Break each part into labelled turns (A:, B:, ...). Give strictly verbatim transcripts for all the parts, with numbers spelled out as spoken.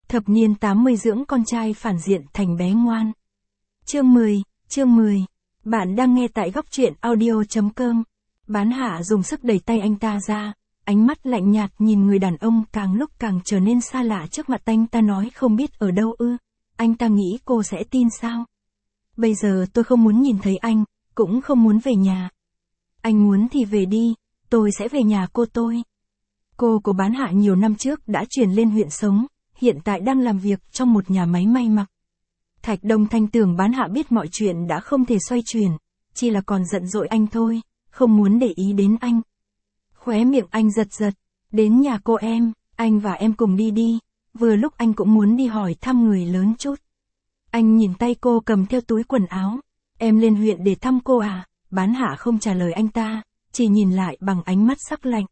A: Thập niên tám mươi dưỡng con trai phản diện thành bé ngoan. Chương mười, chương mười. Bạn đang nghe tại góc truyện audio chấm com. Bán Hạ dùng sức đẩy tay anh ta ra, ánh mắt lạnh nhạt nhìn người đàn ông càng lúc càng trở nên xa lạ trước mặt anh ta, nói không biết ở đâu ư. Anh ta nghĩ cô sẽ tin sao? Bây giờ tôi không muốn nhìn thấy anh, cũng không muốn về nhà. Anh muốn thì về đi, tôi sẽ về nhà cô tôi. Cô của Bán Hạ nhiều năm trước đã chuyển lên huyện sống, hiện tại đang làm việc trong một nhà máy may mặc. Thạch Đông Thanh tưởng Bán Hạ biết mọi chuyện đã không thể xoay chuyển, chỉ là còn giận dỗi anh thôi, không muốn để ý đến anh. Khóe miệng anh giật giật, đến nhà cô em, anh và em cùng đi đi, vừa lúc anh cũng muốn đi hỏi thăm người lớn chút. Anh nhìn tay cô cầm theo túi quần áo, em lên huyện để thăm cô à? Bán Hạ không trả lời anh ta, chỉ nhìn lại bằng ánh mắt sắc lạnh.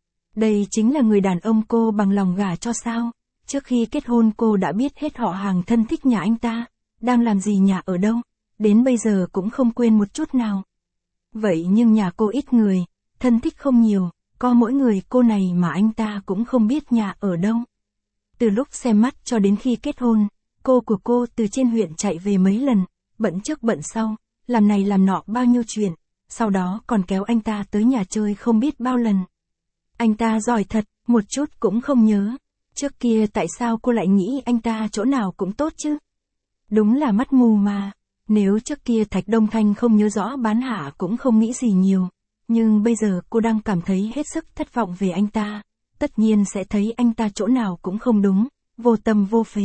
A: Đây chính là người đàn ông cô bằng lòng gả cho sao? Trước khi kết hôn cô đã biết hết họ hàng thân thích nhà anh ta, đang làm gì, nhà ở đâu, đến bây giờ cũng không quên một chút nào. Vậy nhưng nhà cô ít người, thân thích không nhiều, có mỗi người cô này mà anh ta cũng không biết nhà ở đâu. Từ lúc xem mắt cho đến khi kết hôn, cô của cô từ trên huyện chạy về mấy lần, bận trước bận sau, làm này làm nọ bao nhiêu chuyện, sau đó còn kéo anh ta tới nhà chơi không biết bao lần. Anh ta giỏi thật, một chút cũng không nhớ. Trước kia tại sao cô lại nghĩ anh ta chỗ nào cũng tốt chứ? Đúng là mắt mù mà. Nếu trước kia Thạch Đông Thanh không nhớ rõ, Bán Hạ cũng không nghĩ gì nhiều. Nhưng bây giờ cô đang cảm thấy hết sức thất vọng về anh ta. Tất nhiên sẽ thấy anh ta chỗ nào cũng không đúng, vô tâm vô phế.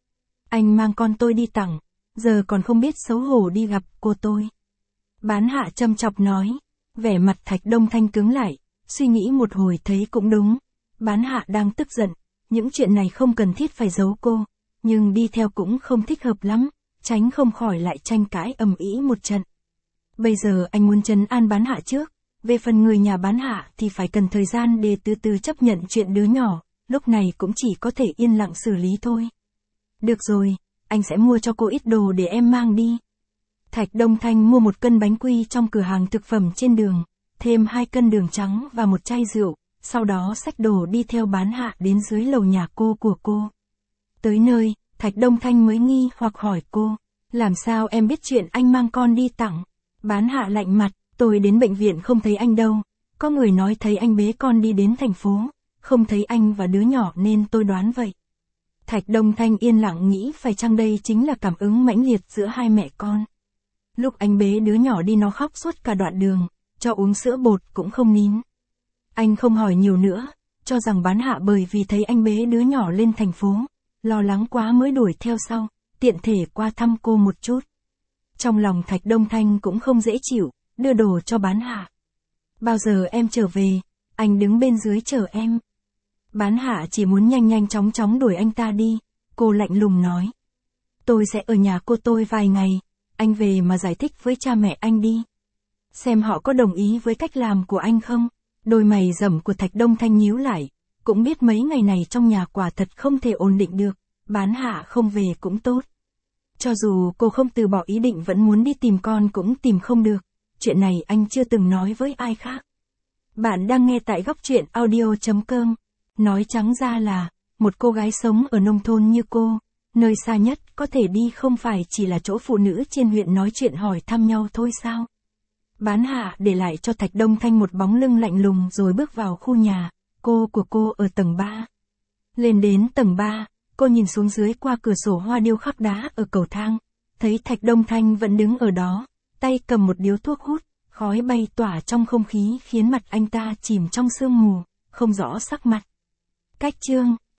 A: Anh mang con tôi đi tặng, giờ còn không biết xấu hổ đi gặp cô tôi. Bán Hạ châm chọc nói. Vẻ mặt Thạch Đông Thanh cứng lại, suy nghĩ một hồi thấy cũng đúng. Bán Hạ đang tức giận, những chuyện này không cần thiết phải giấu cô, nhưng đi theo cũng không thích hợp lắm, tránh không khỏi lại tranh cãi ầm ĩ một trận. Bây giờ anh muốn trấn an Bán Hạ trước, về phần người nhà Bán Hạ thì phải cần thời gian để từ từ chấp nhận chuyện đứa nhỏ, lúc này cũng chỉ có thể yên lặng xử lý thôi. Được rồi, anh sẽ mua cho cô ít đồ để em mang đi. Thạch Đông Thanh mua một cân bánh quy trong cửa hàng thực phẩm trên đường, thêm hai cân đường trắng và một chai rượu, sau đó xách đồ đi theo Bán Hạ đến dưới lầu nhà cô của cô. Tới nơi, Thạch Đông Thanh mới nghi hoặc hỏi cô, làm sao em biết chuyện anh mang con đi tặng? Bán Hạ lạnh mặt, tôi đến bệnh viện không thấy anh đâu, có người nói thấy anh bế con đi đến thành phố, không thấy anh và đứa nhỏ nên tôi đoán vậy. Thạch Đông Thanh yên lặng nghĩ phải chăng đây chính là cảm ứng mãnh liệt giữa hai mẹ con. Lúc anh bế đứa nhỏ đi nó khóc suốt cả đoạn đường, cho uống sữa bột cũng không nín. Anh không hỏi nhiều nữa, cho rằng Bán Hạ bởi vì thấy anh bế đứa nhỏ lên thành phố, lo lắng quá mới đuổi theo sau, tiện thể qua thăm cô một chút. Trong lòng Thạch Đông Thanh cũng không dễ chịu, đưa đồ cho Bán Hạ. Bao giờ em trở về, anh đứng bên dưới chờ em. Bán Hạ chỉ muốn nhanh nhanh chóng chóng đuổi anh ta đi, cô lạnh lùng nói. Tôi sẽ ở nhà cô tôi vài ngày, anh về mà giải thích với cha mẹ anh đi. Xem họ có đồng ý với cách làm của anh không? Đôi mày rậm của Thạch Đông Thanh nhíu lại, cũng biết mấy ngày này trong nhà quả thật không thể ổn định được, Bán Hạ không về cũng tốt. Cho dù cô không từ bỏ ý định vẫn muốn đi tìm con cũng tìm không được, chuyện này anh chưa từng nói với ai khác. Bạn đang nghe tại góc truyện audio chấm com, nói trắng ra là, một cô gái sống ở nông thôn như cô, nơi xa nhất có thể đi không phải chỉ là chỗ phụ nữ trên huyện nói chuyện hỏi thăm nhau thôi sao? Bán Hạ để lại cho Thạch Đông Thanh một bóng lưng lạnh lùng rồi bước vào khu nhà, cô của cô ở tầng ba. Lên đến tầng ba, cô nhìn xuống dưới qua cửa sổ hoa điêu khắc đá ở cầu thang, thấy Thạch Đông Thanh vẫn đứng ở đó, tay cầm một điếu thuốc hút, khói bay tỏa trong không khí khiến mặt anh ta chìm trong sương mù, không rõ sắc mặt. Cách chương